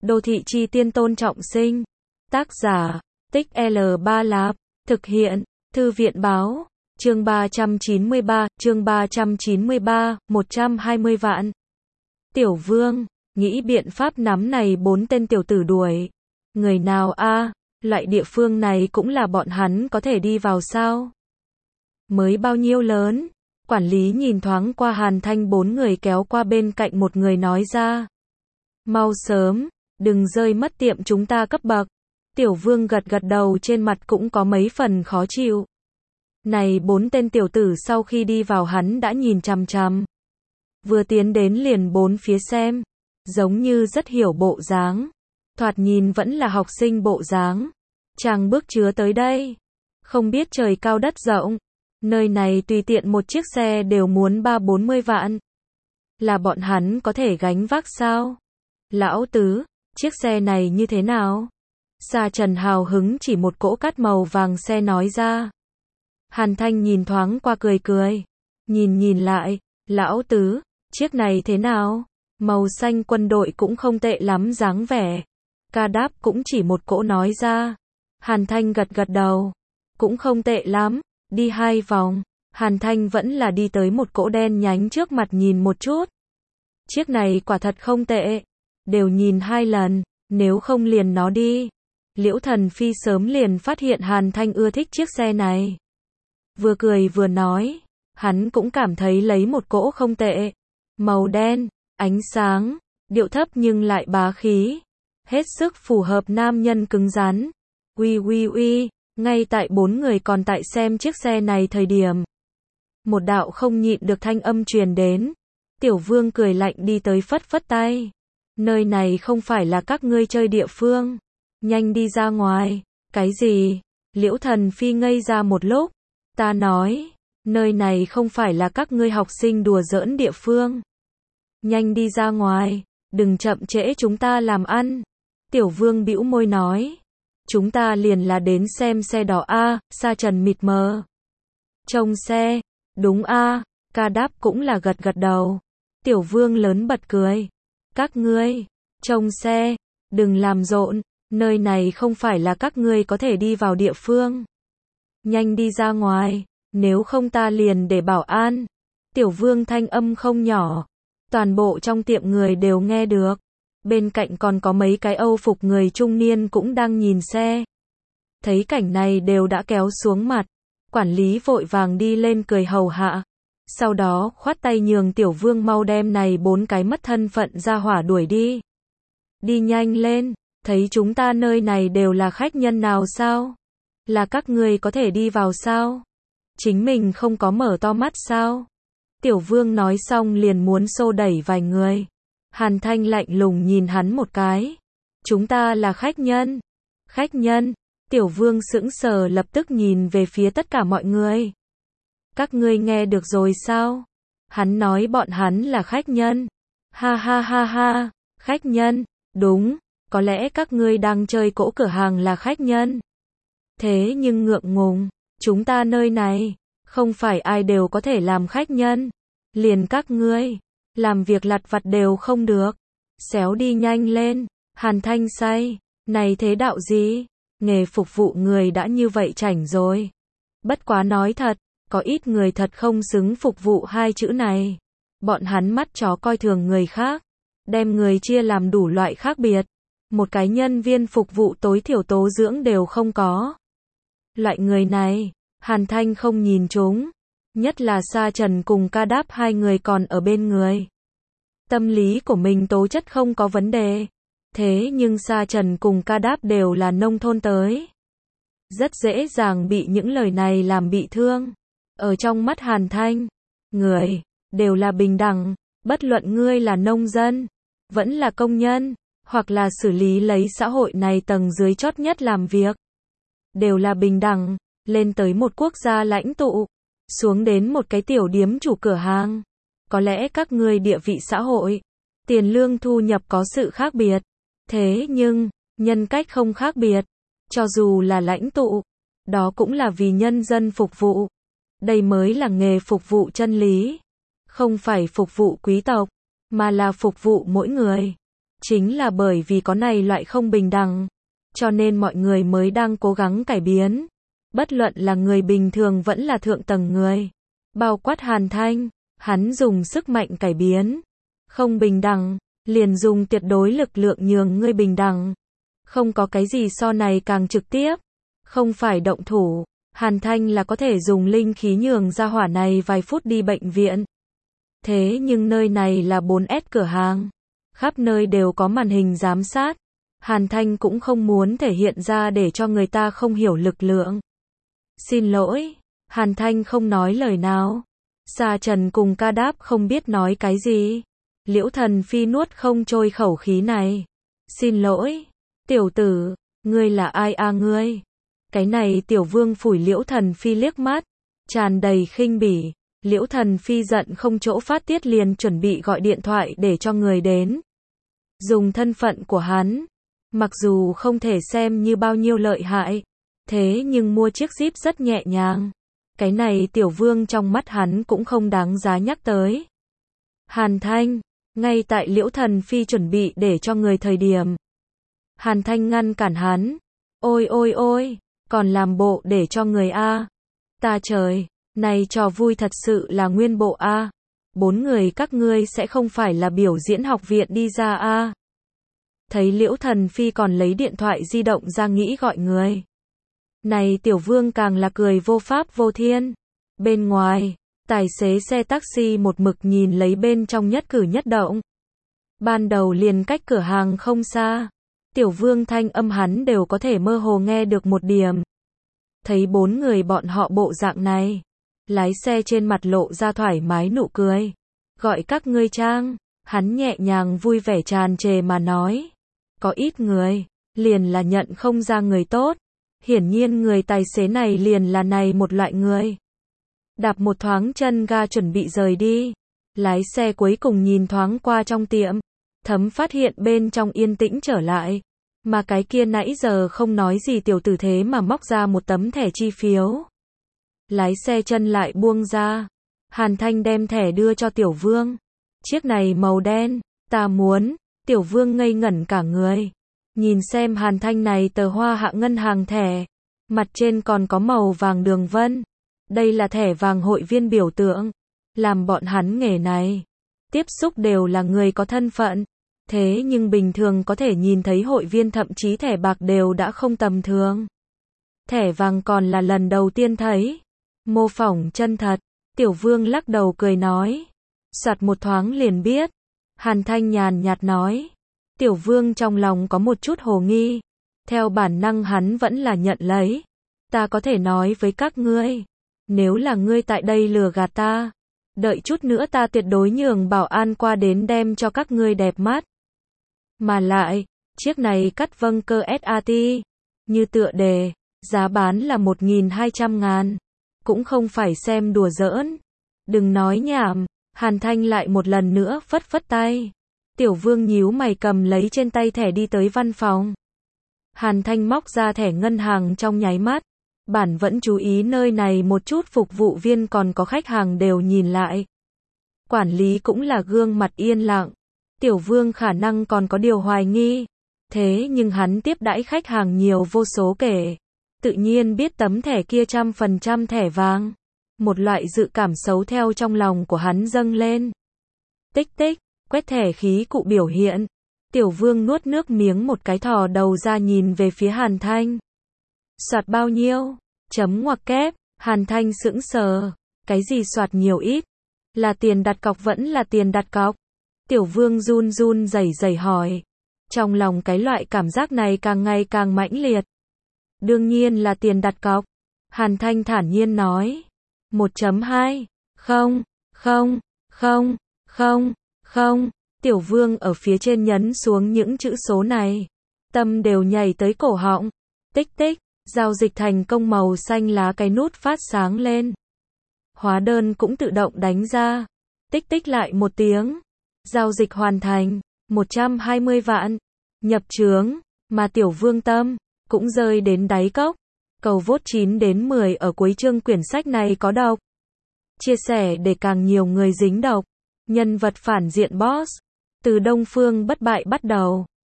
Đô thị chi tiên Tôn Trọng Sinh. Tác giả, Tích L3 Lạp. Thực hiện, Thư viện báo. Chương 393, 120 vạn. Tiểu Vương, nghĩ biện pháp nắm này 4 tên tiểu tử đuổi. Người nào a? Loại địa phương này cũng là bọn hắn có thể đi vào sao? Mới bao nhiêu lớn? Quản lý nhìn thoáng qua Hàn Thanh 4 người kéo qua bên cạnh một người nói ra. Mau sớm, đừng rơi mất tiệm chúng ta cấp bậc. Tiểu Vương gật gật đầu, trên mặt cũng có mấy phần khó chịu. Này 4 tên tiểu tử sau khi đi vào hắn đã nhìn chằm chằm. Vừa tiến đến liền bốn phía xem, giống như rất hiểu bộ dáng. Thoạt nhìn vẫn là học sinh bộ dáng. Chàng bước chứa tới đây, không biết trời cao đất rộng, nơi này tùy tiện một chiếc xe đều muốn 30-40 vạn. Là bọn hắn có thể gánh vác sao? Lão tứ, chiếc xe này như thế nào? Sa Trần hào hứng chỉ một cỗ cát màu vàng xe nói ra. Hàn Thanh nhìn thoáng qua cười cười, nhìn lại, lão tứ, chiếc này thế nào? Màu xanh quân đội cũng không tệ lắm dáng vẻ. Ca Đáp cũng chỉ một cỗ nói ra. Hàn Thanh gật gật đầu, cũng không tệ lắm. Đi 2 vòng, Hàn Thanh vẫn là đi tới một cỗ đen nhánh trước mặt nhìn một chút. Chiếc này quả thật không tệ, đều nhìn 2 lần, nếu không liền nó đi. Liễu Thần Phi sớm liền phát hiện Hàn Thanh ưa thích chiếc xe này. Vừa cười vừa nói, hắn cũng cảm thấy lấy một cỗ không tệ. Màu đen, ánh sáng, điệu thấp nhưng lại bá khí. Hết sức phù hợp nam nhân cứng rắn. Uy, ngay tại 4 người còn tại xem chiếc xe này thời điểm. Một đạo không nhịn được thanh âm truyền đến. Tiểu Vương cười lạnh đi tới phất phất tay. Nơi này không phải là các ngươi chơi địa phương. Nhanh đi ra ngoài. Cái gì? Liễu Thần Phi ngây ra một lúc. Ta nói, nơi này không phải là các ngươi học sinh đùa giỡn địa phương. Nhanh đi ra ngoài, đừng chậm trễ chúng ta làm ăn. Tiểu Vương bĩu môi nói. Chúng ta liền là đến xem xe đỏ a. Sa Trần mịt mờ. Trông xe, đúng a. Ca Đáp cũng là gật gật đầu. Tiểu Vương lớn bật cười. Các ngươi, trông xe, đừng làm rộn, nơi này không phải là các ngươi có thể đi vào địa phương. Nhanh đi ra ngoài, nếu không ta liền để bảo an. Tiểu Vương thanh âm không nhỏ, toàn bộ trong tiệm người đều nghe được. Bên cạnh còn có mấy cái Âu phục người trung niên cũng đang nhìn xe. Thấy cảnh này đều đã kéo xuống mặt. Quản lý vội vàng đi lên cười hầu hạ. Sau đó khoát tay nhường Tiểu Vương mau đem này 4 cái mất thân phận ra hỏa đuổi đi. Đi nhanh lên, thấy chúng ta nơi này đều là khách nhân nào sao? Là các ngươi có thể đi vào sao? Chính mình không có mở to mắt sao? Tiểu Vương nói xong liền muốn xô đẩy vài người. Hàn Thanh lạnh lùng nhìn hắn một cái. Chúng ta là khách nhân. Khách nhân? Tiểu Vương sững sờ lập tức nhìn về phía tất cả mọi người. Các ngươi nghe được rồi sao? Hắn nói bọn hắn là khách nhân. Ha, khách nhân, đúng, có lẽ các ngươi đang chơi cỗ cửa hàng là khách nhân. Thế nhưng ngượng ngùng, chúng ta nơi này, không phải ai đều có thể làm khách nhân. Liền các ngươi, làm việc lặt vặt đều không được. Xéo đi nhanh lên. Hàn Thanh say, này thế đạo gì? Nghề phục vụ người đã như vậy chảnh rồi. Bất quá nói thật, có ít người thật không xứng phục vụ 2 chữ này. Bọn hắn mắt chó coi thường người khác, đem người chia làm đủ loại khác biệt. Một cái nhân viên phục vụ tối thiểu tố dưỡng đều không có. Loại người này, Hàn Thanh không nhìn chúng. Nhất là Sa Trần cùng Ca Đáp 2 người còn ở bên người. Tâm lý của mình tố chất không có vấn đề. Thế nhưng Sa Trần cùng Ca Đáp đều là nông thôn tới. Rất dễ dàng bị những lời này làm bị thương. Ở trong mắt Hàn Thanh, người, đều là bình đẳng. Bất luận ngươi là nông dân, vẫn là công nhân, hoặc là xử lý lấy xã hội này tầng dưới chót nhất làm việc. Đều là bình đẳng, lên tới một quốc gia lãnh tụ, xuống đến một cái tiểu điếm chủ cửa hàng. Có lẽ các ngươi địa vị xã hội, tiền lương thu nhập có sự khác biệt. Thế nhưng, nhân cách không khác biệt. Cho dù là lãnh tụ, đó cũng là vì nhân dân phục vụ. Đây mới là nghề phục vụ chân lý. Không phải phục vụ quý tộc, mà là phục vụ mỗi người. Chính là bởi vì có này loại không bình đẳng, cho nên mọi người mới đang cố gắng cải biến. Bất luận là người bình thường vẫn là thượng tầng người. Bao quát Hàn Thanh, hắn dùng sức mạnh cải biến. Không bình đẳng, liền dùng tuyệt đối lực lượng nhường ngươi bình đẳng. Không có cái gì so này càng trực tiếp. Không phải động thủ, Hàn Thanh là có thể dùng linh khí nhường ra hỏa này vài phút đi bệnh viện. Thế nhưng nơi này là 4S cửa hàng. Khắp nơi đều có màn hình giám sát. Hàn Thanh cũng không muốn thể hiện ra để cho người ta không hiểu lực lượng. Xin lỗi, Hàn Thanh không nói lời nào. Sa Trần cùng Ca Đáp không biết nói cái gì. Liễu Thần Phi nuốt không trôi khẩu khí này. Xin lỗi, tiểu tử, ngươi là ai a ngươi? Cái này tiểu vương phủi Liễu Thần Phi liếc mắt, tràn đầy khinh bỉ. Liễu Thần Phi giận không chỗ phát tiết liền chuẩn bị gọi điện thoại để cho người đến. Dùng thân phận của hắn, mặc dù không thể xem như bao nhiêu lợi hại, thế nhưng mua chiếc Jeep rất nhẹ nhàng. Cái này tiểu vương trong mắt hắn cũng không đáng giá nhắc tới. Hàn Thanh, ngay tại Liễu Thần Phi chuẩn bị để cho người thời điểm. Hàn Thanh ngăn cản hắn. Ôi ôi ôi, còn làm bộ để cho người a. Ta trời, này trò vui thật sự là nguyên bộ a. 4 người các ngươi sẽ không phải là biểu diễn học viện đi ra a. Thấy Liễu Thần Phi còn lấy điện thoại di động ra nghĩ gọi người. Này tiểu vương càng là cười vô pháp vô thiên. Bên ngoài, tài xế xe taxi một mực nhìn lấy bên trong nhất cử nhất động. Ban đầu liền cách cửa hàng không xa. Tiểu vương thanh âm hắn đều có thể mơ hồ nghe được một điểm. Thấy 4 người bọn họ bộ dạng này. Lái xe trên mặt lộ ra thoải mái nụ cười. Gọi các ngươi Trang. Hắn nhẹ nhàng vui vẻ tràn trề mà nói. Có ít người, liền là nhận không ra người tốt. Hiển nhiên người tài xế này liền là này một loại người. Đạp một thoáng chân ga chuẩn bị rời đi. Lái xe cuối cùng nhìn thoáng qua trong tiệm. Thấm phát hiện bên trong yên tĩnh trở lại. Mà cái kia nãy giờ không nói gì tiểu tử thế mà móc ra một tấm thẻ chi phiếu. Lái xe chân lại buông ra. Hàn Thanh đem thẻ đưa cho tiểu vương. Chiếc này màu đen, ta muốn. Tiểu vương ngây ngẩn cả người. Nhìn xem Hàn Thanh này tờ hoa hạ ngân hàng thẻ. Mặt trên còn có màu vàng đường vân. Đây là thẻ vàng hội viên biểu tượng. Làm bọn hắn nghề này. Tiếp xúc đều là người có thân phận. Thế nhưng bình thường có thể nhìn thấy hội viên thậm chí thẻ bạc đều đã không tầm thường. Thẻ vàng còn là lần đầu tiên thấy. Mô phỏng chân thật. Tiểu vương lắc đầu cười nói. Soạt một thoáng liền biết. Hàn Thanh nhàn nhạt nói. Tiểu vương trong lòng có một chút hồ nghi. Theo bản năng hắn vẫn là nhận lấy. Ta có thể nói với các ngươi. Nếu là ngươi tại đây lừa gạt ta. Đợi chút nữa ta tuyệt đối nhường bảo an qua đến đem cho các ngươi đẹp mắt. Mà lại, chiếc này cắt vâng cơ SAT. Như tựa đề, giá bán là 1.200.000. Cũng không phải xem đùa giỡn. Đừng nói nhảm. Hàn Thanh lại một lần nữa phất phất tay. Tiểu vương nhíu mày cầm lấy trên tay thẻ đi tới văn phòng. Hàn Thanh móc ra thẻ ngân hàng trong nháy mắt. Bản vẫn chú ý nơi này một chút phục vụ viên còn có khách hàng đều nhìn lại. Quản lý cũng là gương mặt yên lặng. Tiểu vương khả năng còn có điều hoài nghi. Thế nhưng hắn tiếp đãi khách hàng nhiều vô số kể. Tự nhiên biết tấm thẻ kia 100% thẻ vàng. Một loại dự cảm xấu theo trong lòng của hắn dâng lên. Tích tích, quét thẻ khí cụ biểu hiện. Tiểu vương nuốt nước miếng một cái thò đầu ra nhìn về phía Hàn Thanh. Soạt bao nhiêu? Chấm ngoặc kép. Hàn Thanh sững sờ. Cái gì soạt nhiều ít? Là tiền đặt cọc vẫn là tiền đặt cọc? Tiểu vương run run rẩy rẩy hỏi. Trong lòng cái loại cảm giác này càng ngày càng mãnh liệt. Đương nhiên là tiền đặt cọc. Hàn Thanh thản nhiên nói. 1.2. Không, không, không, không, không. Tiểu vương ở phía trên nhấn xuống những chữ số này. Tâm đều nhảy tới cổ họng. Tích tích, giao dịch thành công màu xanh lá cái nút phát sáng lên. Hóa đơn cũng tự động đánh ra. Tích tích lại một tiếng. Giao dịch hoàn thành. 120 vạn. Nhập chướng. Mà tiểu vương tâm cũng rơi đến đáy cốc. Cầu vote 9 đến 10 ở cuối chương quyển sách này có độc. Chia sẻ để càng nhiều người dính độc. Nhân vật phản diện boss. Từ Đông Phương bất bại bắt đầu.